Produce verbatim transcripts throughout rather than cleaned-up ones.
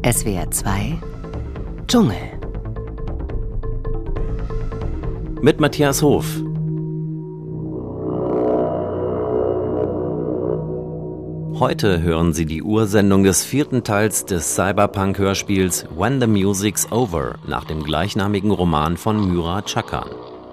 S W R zwei Dschungel. Mit Matthias Hof. Heute hören Sie die Ursendung des vierten Teils des Cyberpunk-Hörspiels When the Music's Over nach dem gleichnamigen Roman von Myra Chakhan.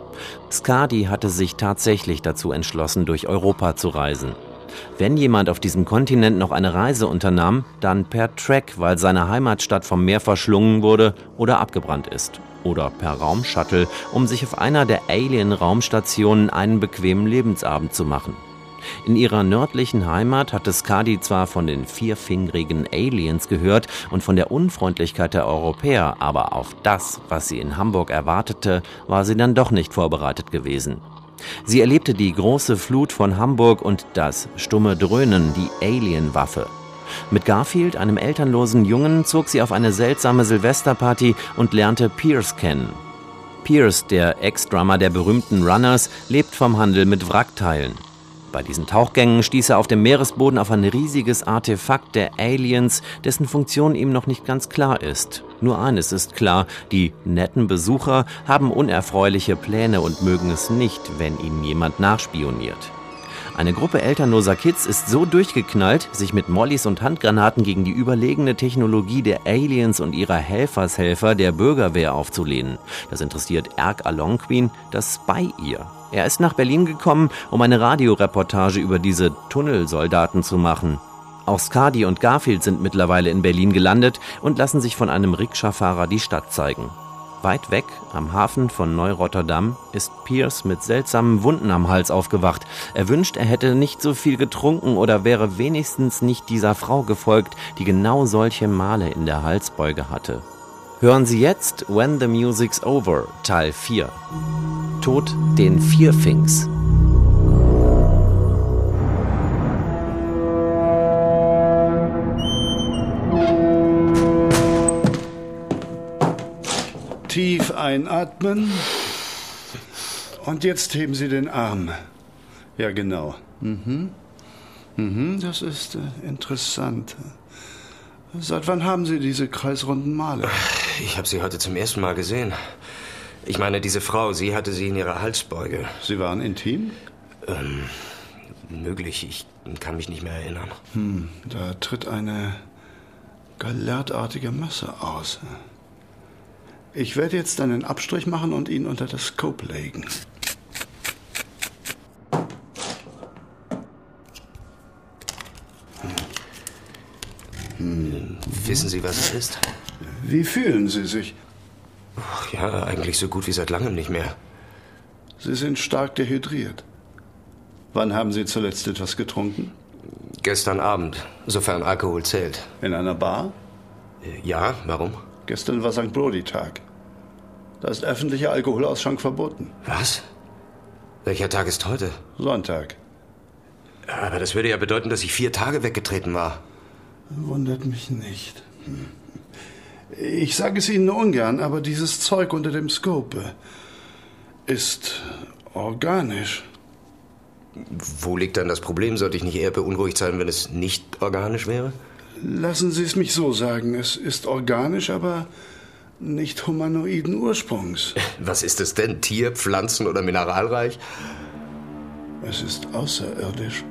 Skadi hatte sich tatsächlich dazu entschlossen, durch Europa zu reisen. Wenn jemand auf diesem Kontinent noch eine Reise unternahm, dann per Trek, weil seine Heimatstadt vom Meer verschlungen wurde oder abgebrannt ist. Oder per Raumshuttle, um sich auf einer der Alien-Raumstationen einen bequemen Lebensabend zu machen. In ihrer nördlichen Heimat hatte Skadi zwar von den vierfingerigen Aliens gehört und von der Unfreundlichkeit der Europäer, aber auf das, was sie in Hamburg erwartete, war sie dann doch nicht vorbereitet gewesen. Sie erlebte die große Flut von Hamburg und das stumme Dröhnen, die Alien-Waffe. Mit Garfield, einem elternlosen Jungen, zog sie auf eine seltsame Silvesterparty und lernte Pierce kennen. Pierce, der Ex-Drummer der berühmten Runners, lebt vom Handel mit Wrackteilen. Bei diesen Tauchgängen stieß er auf dem Meeresboden auf ein riesiges Artefakt der Aliens, dessen Funktion ihm noch nicht ganz klar ist. Nur eines ist klar, die netten Besucher haben unerfreuliche Pläne und mögen es nicht, wenn ihnen jemand nachspioniert. Eine Gruppe elternloser Kids ist so durchgeknallt, sich mit Mollys und Handgranaten gegen die überlegene Technologie der Aliens und ihrer Helfershelfer der Bürgerwehr aufzulehnen. Das interessiert Erk Alonquin, das Spy-Ear. Er ist nach Berlin gekommen, um eine Radioreportage über diese Tunnelsoldaten zu machen. Auch Skadi und Garfield sind mittlerweile in Berlin gelandet und lassen sich von einem Rikscha-Fahrer die Stadt zeigen. Weit weg, am Hafen von Neu-Rotterdam, ist Pierce mit seltsamen Wunden am Hals aufgewacht. Er wünscht, er hätte nicht so viel getrunken oder wäre wenigstens nicht dieser Frau gefolgt, die genau solche Male in der Halsbeuge hatte. Hören Sie jetzt When the Music's Over, Teil vier. Tod den Vierfings. Tief einatmen. Und jetzt heben Sie den Arm. Ja, genau. Mhm. Mhm, das ist äh, interessant. Seit wann haben Sie diese kreisrunden Male? Ich habe sie heute zum ersten Mal gesehen. Ich meine, diese Frau, sie hatte sie in ihrer Halsbeuge. Sie waren intim? Ähm, möglich. Ich kann mich nicht mehr erinnern. Hm, da tritt eine galertartige Masse aus. Ich werde jetzt einen Abstrich machen und ihn unter das Scope legen. Hm. Wissen Sie, was es ist? Wie fühlen Sie sich? Ach, ja, eigentlich so gut wie seit langem nicht mehr. Sie sind stark dehydriert. Wann haben Sie zuletzt etwas getrunken? Gestern Abend, sofern Alkohol zählt. In einer Bar? Ja, warum? Gestern war Sankt Brody-Tag. Da ist öffentlicher Alkoholausschank verboten. Was? Welcher Tag ist heute? Sonntag. Aber das würde ja bedeuten, dass ich vier Tage weggetreten war. Wundert mich nicht. Ich sage es Ihnen nur ungern, aber dieses Zeug unter dem Scope ist organisch. Wo liegt dann das Problem? Sollte ich nicht eher beunruhigt sein, wenn es nicht organisch wäre? Lassen Sie es mich so sagen. Es ist organisch, aber nicht humanoiden Ursprungs. Was ist es denn? Tier-, Pflanzen- oder mineralreich? Es ist außerirdisch.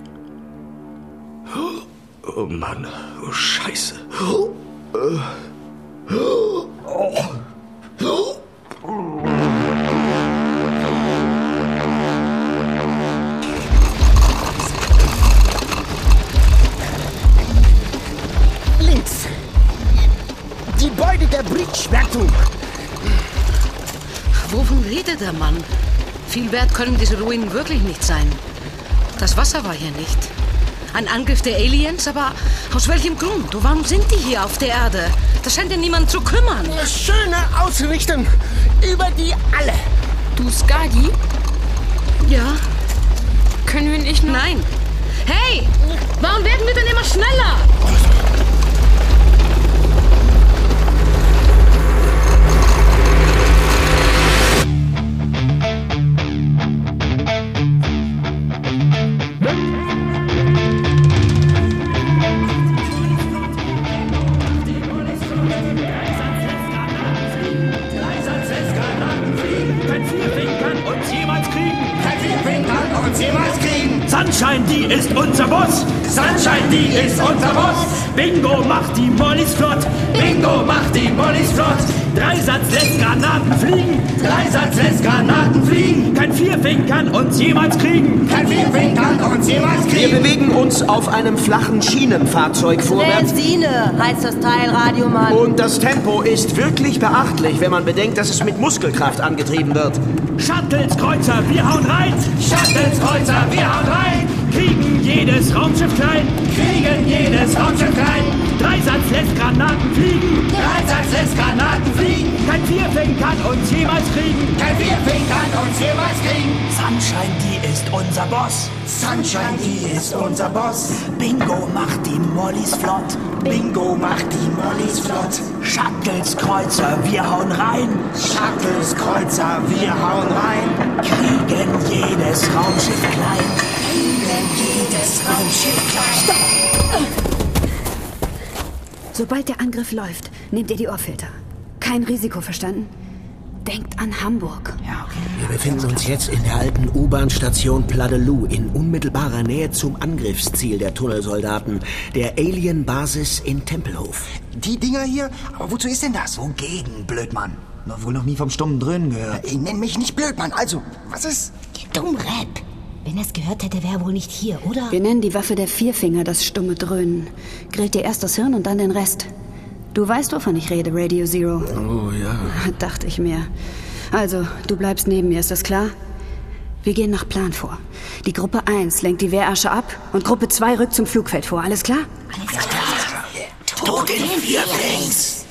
Oh Mann, oh Scheiße. Oh. Oh. Oh. Links. Die Beute der Bridge-Wertung. Wovon redet der Mann? Viel wert können diese Ruinen wirklich nicht sein. Das Wasser war hier nicht. Ein Angriff der Aliens, aber aus welchem Grund? Warum sind die hier auf der Erde? Das scheint ja niemand zu kümmern. Schöne Ausrichtung über die alle. Du, Skadi? Ja? Können wir nicht nur... Nein. Hey, warum werden wir denn immer schneller? die ist unser Boss. Sunshine, die ist unser Boss. Bingo macht die Mollys flott. Bingo macht die Mollys flott. Dreisatz lässt Granaten fliegen. Dreisatz lässt Granaten fliegen. Kein Vierfing kann uns jemals kriegen. Kein Vierfing kann uns jemals kriegen. Wir bewegen uns auf einem flachen Schienenfahrzeug vorwärts. Resine heißt das Teil, Radiomann. Und das Tempo ist wirklich beachtlich, wenn man bedenkt, dass es mit Muskelkraft angetrieben wird. Shuttles, Kreuzer, wir hauen rein. Shuttles, Kreuzer, wir hauen rein. Kriegen jedes Raumschiff klein. Kriegen jedes Raumschiff klein. Dreisatz lässt Granaten fliegen. Dreisatz lässt Granaten fliegen. Kein Vierfing kann uns jemals kriegen. Kein Vierfing kann uns jemals kriegen. Sunshine, die ist unser Boss. Sunshine, die ist unser Boss. Bingo macht die Mollys flott. Bingo macht die Mollys flott. Shuttles, Kreuzer, wir hauen rein. Shuttles, Kreuzer, wir hauen rein. Kriegen jedes Raumschiff klein. Kriegen jedes Raumschiff klein. Stopp! Sobald der Angriff läuft, nehmt ihr die Ohrfilter. Kein Risiko, verstanden? Denkt an Hamburg. Ja, okay. Wir befinden uns jetzt in der alten U-Bahn-Station Pladelou in unmittelbarer Nähe zum Angriffsziel der Tunnelsoldaten, der Alien-Basis in Tempelhof. Die Dinger hier? Aber wozu ist denn das? Wogegen, Blödmann? Noch wohl noch nie vom stummen Dröhnen gehört. Ich nenn mich nicht Blödmann. Also, was ist? Dumm Rap. Wenn er es gehört hätte, wäre er wohl nicht hier, oder? Wir nennen die Waffe der Vierfinger das stumme Dröhnen. Grillt dir erst das Hirn und dann den Rest. Du weißt, wovon ich rede, Radio Zero. Oh, ja. Dachte ich mir. Also, du bleibst neben mir, ist das klar? Wir gehen nach Plan vor. Die Gruppe eins lenkt die Wehrärsche ab und Gruppe zwei rückt zum Flugfeld vor. Alles klar? Alles klar. Tod in Vierfings.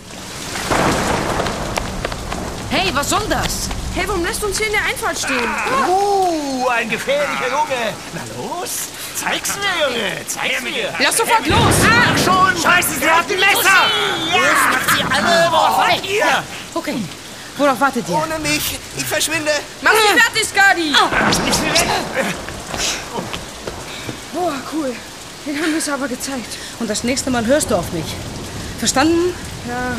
Hey, was soll das? Hey, warum lässt du uns hier in der Einfahrt stehen? Uh, ein gefährlicher Junge. Na los, zeig's mir, Junge. Zeig's mir. Lass sofort los. Ach schon. Scheiße, sie hat ein Messer. Jetzt macht sie alle. Worauf wartet ihr? Okay, worauf wartet ihr? Ohne mich. Ich verschwinde. Mach dich fertig, Skadi. Ich will weg. Boah, cool. Den haben wir es aber gezeigt. Und das nächste Mal hörst du auf mich. Verstanden? Ja.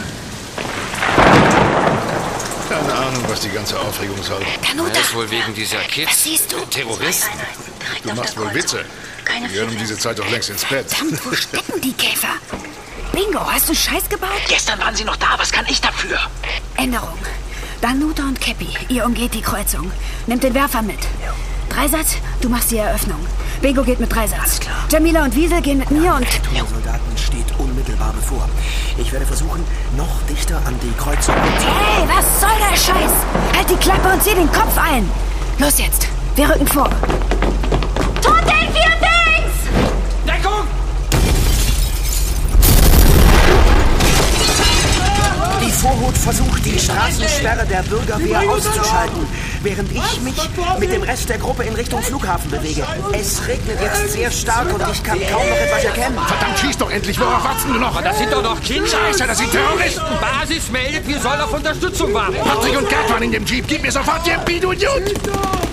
Keine Ahnung, was die ganze Aufregung soll. Danuta! Das ist wohl wegen dieser Kids. Was siehst du? Terroristen. Du machst wohl Witze. Die gehören um diese Zeit doch längst ins Bett. Verdammt, wo stecken die Käfer? Bingo, hast du Scheiß gebaut? Gestern waren sie noch da. Was kann ich dafür? Änderung. Danuta und Käppi, ihr umgeht die Kreuzung. Nehmt den Werfer mit. Dreisatz, du machst die Eröffnung. Bingo geht mit Dreisatz. Jamila und Wiesel gehen mit mir und... Der Tunnelsoldaten steht unmittelbar bevor. Ich werde versuchen, noch dichter an die Kreuzung... Hey, was soll der Scheiß? Halt die Klappe und zieh den Kopf ein. Los jetzt, wir rücken vor. Tod den Vierfings! Deckung! Die Vorhut versucht, die Straßensperre der Bürgerwehr auszuschalten, während ich mich mit dem Rest der Gruppe in Richtung Flughafen bewege. Es regnet jetzt sehr stark und ich kann kaum noch etwas erkennen. Verdammt, schieß doch endlich! Worauf wartest du noch? Das sind doch noch Kinder! Scheiße, das sind Terroristen! Basis meldet, wir sollen auf Unterstützung warten. Patrick und Gerd waren in dem Jeep. Gib mir sofort die M P, du Idiot!